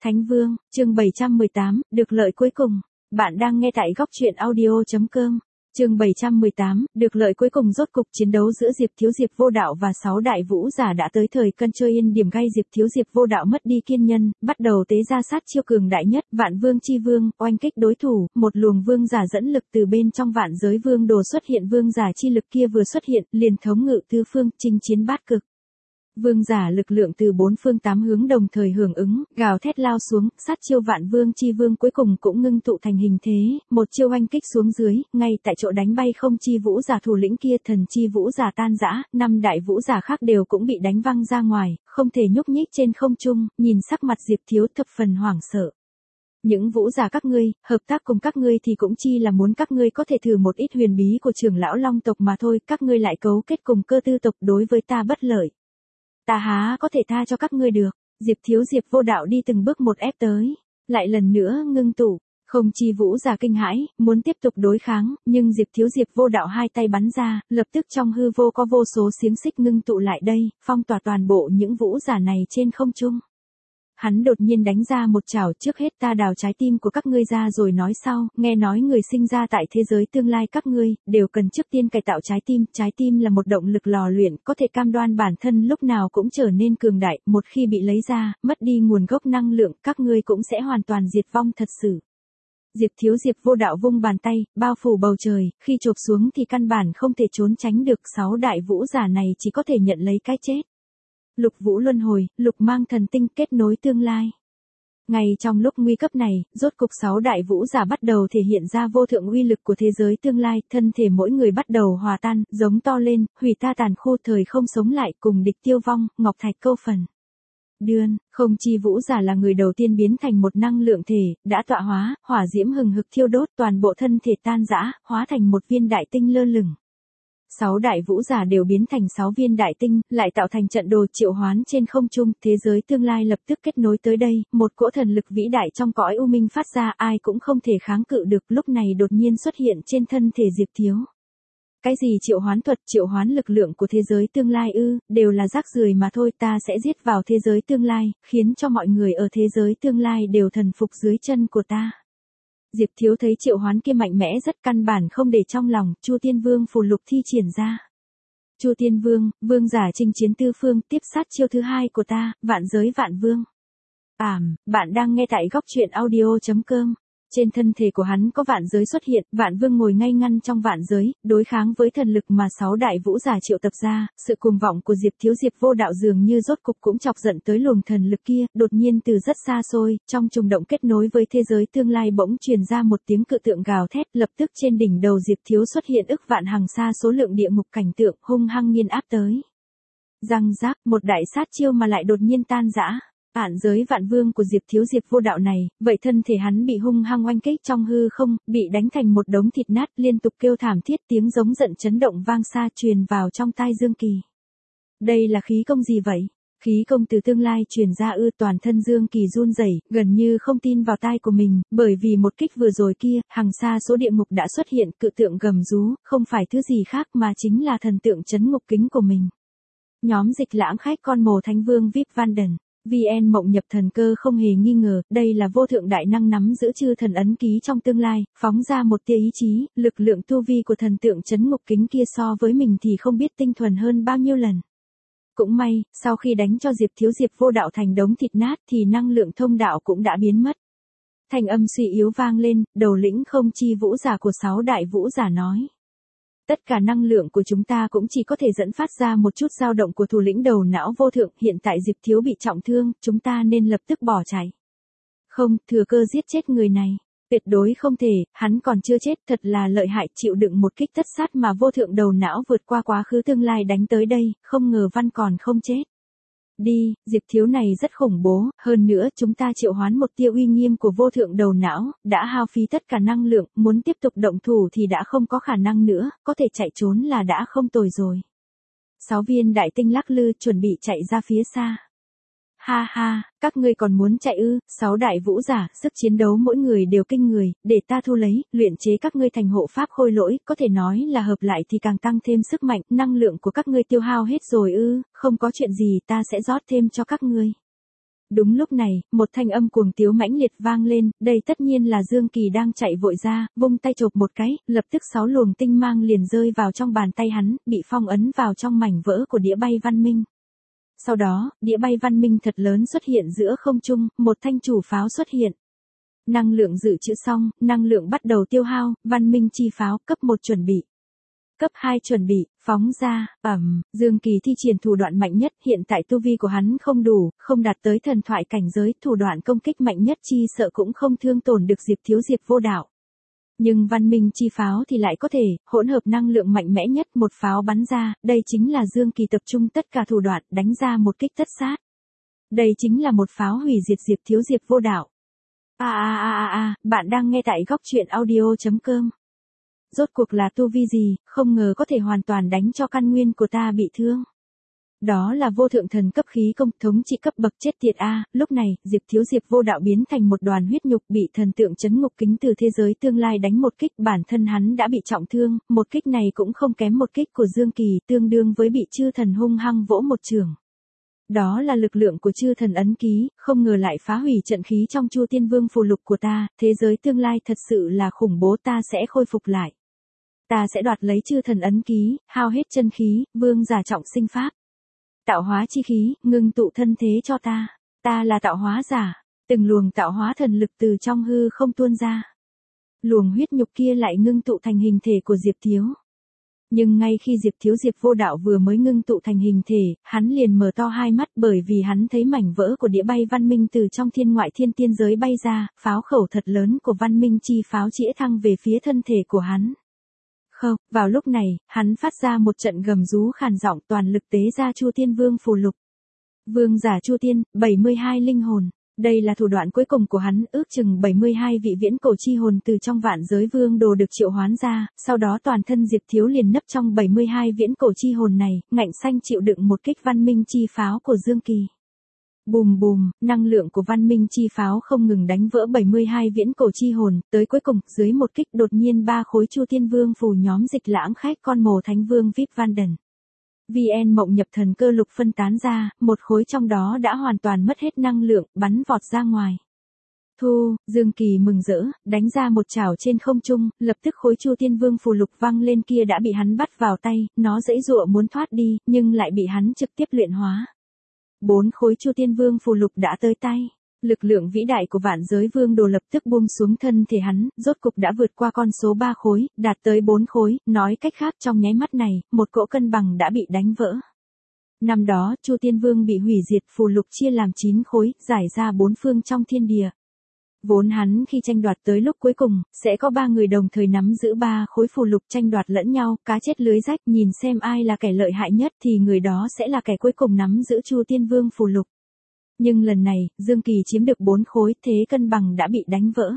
Thánh Vương, chương 718, được lợi cuối cùng. Bạn đang nghe tại góc truyện audio.com. Chương 718, được lợi cuối cùng. Rốt cục chiến đấu giữa Diệp Thiếu Diệp Vô Đạo và 6 đại vũ giả đã tới thời cân chơi yên điểm gay. Diệp Thiếu Diệp Vô Đạo mất đi kiên nhân, bắt đầu tế ra sát chiêu cường đại nhất, Vạn Vương chi vương, oanh kích đối thủ. Một luồng vương giả dẫn lực từ bên trong vạn giới vương đồ xuất hiện. Vương giả chi lực kia vừa xuất hiện, liền thống ngự tứ phương, chinh chiến bát cực. Vương giả lực lượng từ bốn phương tám hướng đồng thời hưởng ứng, gào thét lao xuống, sát chiêu Vạn Vương chi vương cuối cùng cũng ngưng tụ thành hình thế, một chiêu oanh kích xuống dưới, ngay tại chỗ đánh bay không chi vũ giả thủ lĩnh kia. Thần chi vũ giả tan rã, 5 đại vũ giả khác đều cũng bị đánh văng ra ngoài, không thể nhúc nhích trên không trung. Nhìn sắc mặt Diệp Thiếu thập phần hoảng sợ. Những vũ giả các ngươi, hợp tác cùng các ngươi thì cũng chi là muốn các ngươi có thể thử một ít huyền bí của trưởng lão Long tộc mà thôi, các ngươi lại cấu kết cùng Cơ Tư tộc đối với ta bất lợi. Ta há có thể tha cho các ngươi được. Diệp Thiếu Diệp Vô Đạo đi từng bước một ép tới, lại lần nữa ngưng tụ. Không chi vũ giả kinh hãi, muốn tiếp tục đối kháng, nhưng Diệp Thiếu Diệp Vô Đạo hai tay bắn ra, lập tức trong hư vô có vô số xiềng xích ngưng tụ lại đây, phong tỏa toàn bộ những vũ giả này trên không trung. Hắn đột nhiên đánh ra một chảo, trước hết ta đào trái tim của các ngươi ra rồi nói sau. Nghe nói người sinh ra tại thế giới tương lai các ngươi, đều cần trước tiên cải tạo trái tim là một động lực lò luyện, có thể cam đoan bản thân lúc nào cũng trở nên cường đại, một khi bị lấy ra, mất đi nguồn gốc năng lượng, các ngươi cũng sẽ hoàn toàn diệt vong thật sự. Diệp Thiếu Diệp Vô Đạo vung bàn tay, bao phủ bầu trời, khi chộp xuống thì căn bản không thể trốn tránh được. 6 đại vũ giả này chỉ có thể nhận lấy cái chết. Lục vũ luân hồi, lục mang thần tinh, kết nối tương lai. Ngay trong lúc nguy cấp này, rốt cục 6 đại vũ giả bắt đầu thể hiện ra vô thượng uy lực của thế giới tương lai, thân thể mỗi người bắt đầu hòa tan, giống to lên, hủy ta tàn khô, thời không sống lại, cùng địch tiêu vong, ngọc thạch câu phần. Không chi vũ giả là người đầu tiên biến thành một năng lượng thể, đã tọa hóa, hỏa diễm hừng hực thiêu đốt, toàn bộ thân thể tan rã, hóa thành một viên đại tinh lơ lửng. 6 đại vũ giả đều biến thành 6 viên đại tinh, lại tạo thành trận đồ triệu hoán trên không trung. Thế giới tương lai lập tức kết nối tới đây, một cỗ thần lực vĩ đại trong cõi u minh phát ra, ai cũng không thể kháng cự được. Lúc này đột nhiên xuất hiện trên thân thể Diệp Thiếu. Cái gì triệu hoán thuật, triệu hoán lực lượng của thế giới tương lai ư, đều là rác rưởi mà thôi. Ta sẽ giết vào thế giới tương lai, khiến cho mọi người ở thế giới tương lai đều thần phục dưới chân của ta. Diệp Thiếu thấy triệu hoán kia mạnh mẽ rất, căn bản không để trong lòng. Chu Tiên Vương phù lục thi triển ra. Chu Tiên Vương, vương giả chinh chiến tư phương, tiếp sát chiêu thứ hai của ta, vạn giới vạn vương. Bạn đang nghe tại góc truyện audio.com. Trên thân thể của hắn có vạn giới xuất hiện, vạn vương ngồi ngay ngăn trong vạn giới, đối kháng với thần lực mà 6 đại vũ giả triệu tập ra. Sự cuồng vọng của Diệp Thiếu Diệp Vô Đạo dường như rốt cục cũng chọc giận tới luồng thần lực kia, đột nhiên từ rất xa xôi, trong trùng động kết nối với thế giới tương lai bỗng truyền ra một tiếng cự tượng gào thét, lập tức trên đỉnh đầu Diệp Thiếu xuất hiện ức vạn hàng xa số lượng địa ngục cảnh tượng, hung hăng nghiền áp tới. Răng rác, một đại sát chiêu mà lại đột nhiên tan rã. Vạn giới vạn vương của Diệp Thiếu Diệp Vô Đạo này, vậy thân thể hắn bị hung hăng oanh kích trong hư không, bị đánh thành một đống thịt nát, liên tục kêu thảm thiết, tiếng giống giận chấn động vang xa truyền vào trong tai Dương Kỳ. Đây là khí công gì vậy? Khí công từ tương lai truyền ra ư? Toàn thân Dương Kỳ run rẩy, gần như không tin vào tai của mình, bởi vì một kích vừa rồi kia, hàng xa số địa ngục đã xuất hiện, cự tượng gầm rú, không phải thứ gì khác mà chính là thần tượng trấn ngục kính của mình. Nhóm Dịch Lãng khách con mồ Thánh Vương VIP Vanden. VN Mộng Nhập Thần Cơ không hề nghi ngờ, đây là vô thượng đại năng nắm giữ chư thần ấn ký trong tương lai, phóng ra một tia ý chí, lực lượng tu vi của thần tượng trấn ngục kính kia so với mình thì không biết tinh thuần hơn bao nhiêu lần. Cũng may, sau khi đánh cho Diệp Thiếu Diệp Vô Đạo thành đống thịt nát thì năng lượng thông đạo cũng đã biến mất. Thanh âm suy yếu vang lên, đầu lĩnh không chi vũ giả của 6 đại vũ giả nói. Tất cả năng lượng của chúng ta cũng chỉ có thể dẫn phát ra một chút dao động của thủ lĩnh đầu não vô thượng, hiện tại Diệp Thiếu bị trọng thương, chúng ta nên lập tức bỏ chạy. Không, thừa cơ giết chết người này. Tuyệt đối không thể, hắn còn chưa chết, thật là lợi hại, chịu đựng một kích tất sát mà vô thượng đầu não vượt qua quá khứ tương lai đánh tới đây, không ngờ văn còn không chết. Đi, Diệp Thiếu này rất khủng bố, hơn nữa chúng ta triệu hoán một tia uy nghiêm của vô thượng đầu não, đã hao phí tất cả năng lượng, muốn tiếp tục động thủ thì đã không có khả năng nữa, có thể chạy trốn là đã không tồi rồi. 6 viên đại tinh lắc lư chuẩn bị chạy ra phía xa. Ha ha, các ngươi còn muốn chạy ư? 6 đại vũ giả, sức chiến đấu mỗi người đều kinh người, để ta thu lấy, luyện chế các ngươi thành hộ pháp khôi lỗi, có thể nói là hợp lại thì càng tăng thêm sức mạnh, năng lượng của các ngươi tiêu hao hết rồi ư? Không có chuyện gì, ta sẽ rót thêm cho các ngươi. Đúng lúc này, một thanh âm cuồng tiếu mãnh liệt vang lên, đây tất nhiên là Dương Kỳ đang chạy vội ra, vung tay chộp một cái, lập tức 6 luồng tinh mang liền rơi vào trong bàn tay hắn, bị phong ấn vào trong mảnh vỡ của đĩa bay văn minh. Sau đó, đĩa bay văn minh thật lớn xuất hiện giữa không trung, một thanh chủ pháo xuất hiện. Năng lượng dự trữ xong, năng lượng bắt đầu tiêu hao, văn minh chi pháo, cấp 1 chuẩn bị. Cấp 2 chuẩn bị, phóng ra, Dương Kỳ thi triển thủ đoạn mạnh nhất, hiện tại tu vi của hắn không đủ, không đạt tới thần thoại cảnh giới, thủ đoạn công kích mạnh nhất chi sợ cũng không thương tổn được Diệp Thiếu Diệp vô đạo. Nhưng văn minh chi pháo thì lại có thể, hỗn hợp năng lượng mạnh mẽ nhất, một pháo bắn ra, đây chính là Dương Kỳ tập trung tất cả thủ đoạn, đánh ra một kích tất sát. Đây chính là một pháo hủy diệt Diệp Thiếu Diệp vô đạo. Bạn đang nghe tại góc truyện audio.com. Rốt cuộc là tu vi gì, không ngờ có thể hoàn toàn đánh cho căn nguyên của ta bị thương. Đó là vô thượng thần cấp khí công, thống trị cấp bậc chết tiệt a. Lúc này, Diệp Thiếu Diệp vô đạo biến thành một đoàn huyết nhục, bị thần tượng trấn ngục kính từ thế giới tương lai đánh một kích, bản thân hắn đã bị trọng thương, một kích này cũng không kém một kích của Dương Kỳ, tương đương với bị chư thần hung hăng vỗ một chưởng. Đó là lực lượng của chư thần ấn ký, không ngờ lại phá hủy trận khí trong Chu Tiên Vương phù lục của ta, thế giới tương lai thật sự là khủng bố, ta sẽ khôi phục lại. Ta sẽ đoạt lấy chư thần ấn ký, hao hết chân khí, vương giả trọng sinh pháp. Tạo hóa chi khí, ngưng tụ thân thế cho ta. Ta là tạo hóa giả. Từng luồng tạo hóa thần lực từ trong hư không tuôn ra. Luồng huyết nhục kia lại ngưng tụ thành hình thể của Diệp Thiếu. Nhưng ngay khi Diệp Thiếu Diệp vô đạo vừa mới ngưng tụ thành hình thể, hắn liền mở to hai mắt bởi vì hắn thấy mảnh vỡ của đĩa bay văn minh từ trong thiên ngoại thiên tiên giới bay ra, pháo khẩu thật lớn của văn minh chi pháo chĩa thăng về phía thân thể của hắn. Không, vào lúc này, hắn phát ra một trận gầm rú khàn giọng, toàn lực tế ra Chu Tiên Vương phù lục. Vương giả Chu Tiên, 72 linh hồn. Đây là thủ đoạn cuối cùng của hắn, ước chừng 72 vị viễn cổ chi hồn từ trong vạn giới vương đồ được triệu hoán ra, sau đó toàn thân Diệp Thiếu liền nấp trong 72 viễn cổ chi hồn này, ngạnh xanh chịu đựng một kích văn minh chi pháo của Dương Kỳ. Bùm bùm, năng lượng của văn minh chi pháo không ngừng đánh vỡ 72 viễn cổ chi hồn, tới cuối cùng, dưới một kích đột nhiên 3 khối Chu Tiên Vương phù nhóm dịch lãng khách con mồ thánh vương Vip Vanden. VN mộng nhập thần cơ lục phân tán ra, một khối trong đó đã hoàn toàn mất hết năng lượng, bắn vọt ra ngoài. Thu, Dương Kỳ mừng rỡ, đánh ra một chảo trên không trung, lập tức khối Chu Tiên Vương phù lục văng lên kia đã bị hắn bắt vào tay, nó giãy giụa muốn thoát đi, nhưng lại bị hắn trực tiếp luyện hóa. 4 khối Chu Tiên Vương phù lục đã tới tay. Lực lượng vĩ đại của vạn giới vương đồ lập tức buông xuống thân thể hắn, rốt cục đã vượt qua con số 3 khối, đạt tới 4 khối, nói cách khác trong nháy mắt này, một cỗ cân bằng đã bị đánh vỡ. Năm đó, Chu Tiên Vương bị hủy diệt, phù lục chia làm 9 khối, giải ra 4 phương trong thiên địa. Vốn hắn khi tranh đoạt tới lúc cuối cùng, sẽ có 3 người đồng thời nắm giữ 3 khối phù lục tranh đoạt lẫn nhau, cá chết lưới rách, nhìn xem ai là kẻ lợi hại nhất thì người đó sẽ là kẻ cuối cùng nắm giữ Chu Tiên Vương phù lục. Nhưng lần này, Dương Kỳ chiếm được 4 khối, thế cân bằng đã bị đánh vỡ.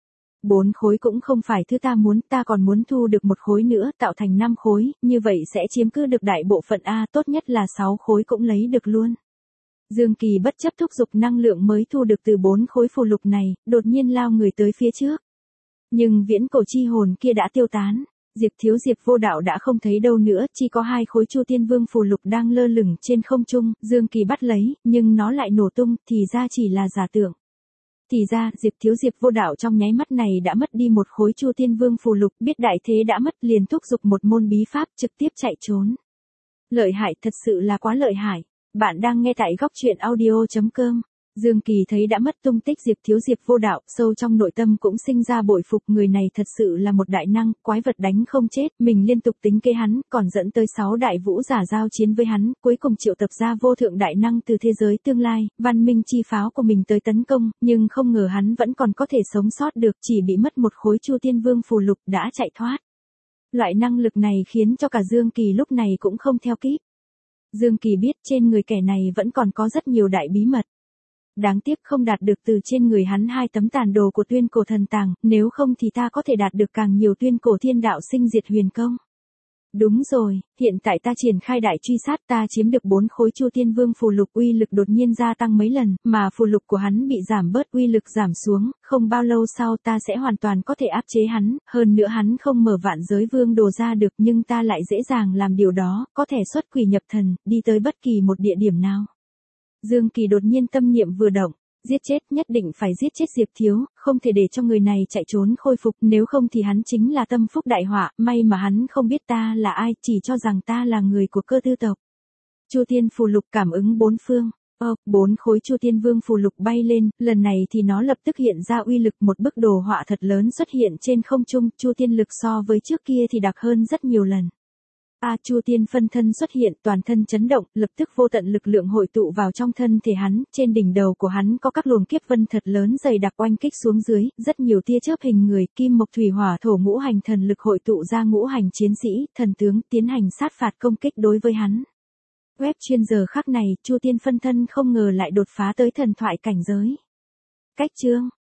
4 khối cũng không phải thứ ta muốn, ta còn muốn thu được một khối nữa, tạo thành 5 khối, như vậy sẽ chiếm cứ được đại bộ phận A, tốt nhất là 6 khối cũng lấy được luôn. Dương Kỳ bất chấp thúc giục năng lượng mới thu được từ 4 khối phù lục này, đột nhiên lao người tới phía trước. Nhưng viễn cổ chi hồn kia đã tiêu tán. Diệp Thiếu Diệp vô đạo đã không thấy đâu nữa, chỉ có 2 khối Chu Tiên Vương phù lục đang lơ lửng trên không trung, Dương Kỳ bắt lấy, nhưng nó lại nổ tung, thì ra chỉ là giả tưởng. Thì ra, Diệp Thiếu Diệp vô đạo trong nháy mắt này đã mất đi một khối Chu Tiên Vương phù lục, biết đại thế đã mất liền thúc giục một môn bí pháp trực tiếp chạy trốn. Lợi hại, thật sự là quá lợi hại. Bạn đang nghe tại góc truyện audio.com. Dương Kỳ thấy đã mất tung tích Diệp Thiếu Diệp vô đạo, sâu trong nội tâm cũng sinh ra bội phục, người này thật sự là một đại năng, quái vật đánh không chết, mình liên tục tính kế hắn, còn dẫn tới 6 đại vũ giả giao chiến với hắn, cuối cùng triệu tập ra vô thượng đại năng từ thế giới tương lai, văn minh chi pháo của mình tới tấn công, nhưng không ngờ hắn vẫn còn có thể sống sót được, chỉ bị mất một khối Chu Tiên Vương phù lục đã chạy thoát. Loại năng lực này khiến cho cả Dương Kỳ lúc này cũng không theo kịp. Dương Kỳ biết trên người kẻ này vẫn còn có rất nhiều đại bí mật. Đáng tiếc không đạt được từ trên người hắn 2 tấm tàn đồ của tuyên cổ thần tàng, nếu không thì ta có thể đạt được càng nhiều tuyên cổ thiên đạo sinh diệt huyền công. Đúng rồi, hiện tại ta triển khai đại truy sát, ta chiếm được 4 khối Chu Tiên Vương phù lục, uy lực đột nhiên gia tăng mấy lần, mà phù lục của hắn bị giảm bớt, uy lực giảm xuống, không bao lâu sau ta sẽ hoàn toàn có thể áp chế hắn, hơn nữa hắn không mở vạn giới vương đồ ra được, nhưng ta lại dễ dàng làm điều đó, có thể xuất quỷ nhập thần, đi tới bất kỳ một địa điểm nào. Dương Kỳ đột nhiên tâm niệm vừa động, giết chết, nhất định phải giết chết Diệp Thiếu, không thể để cho người này chạy trốn khôi phục, nếu không thì hắn chính là tâm phúc đại họa, may mà hắn không biết ta là ai, chỉ cho rằng ta là người của Cơ Tư tộc. Chu Tiên phù lục cảm ứng bốn phương. 4 khối Chu Tiên Vương phù lục bay lên, lần này thì nó lập tức hiện ra uy lực, một bức đồ họa thật lớn xuất hiện trên không trung, Chu Tiên lực so với trước kia thì đặc hơn rất nhiều lần. Chu Tiên phân thân xuất hiện, toàn thân chấn động, lập tức vô tận lực lượng hội tụ vào trong thân thể hắn, trên đỉnh đầu của hắn có các luồng kiếp vân thật lớn dày đặc oanh kích xuống dưới, rất nhiều tia chớp hình người, kim mộc thủy hỏa thổ ngũ hành thần lực hội tụ ra ngũ hành chiến sĩ, thần tướng tiến hành sát phạt công kích đối với hắn. Web chuyên giờ khắc này, Chu Tiên phân thân không ngờ lại đột phá tới thần thoại cảnh giới. Cách chương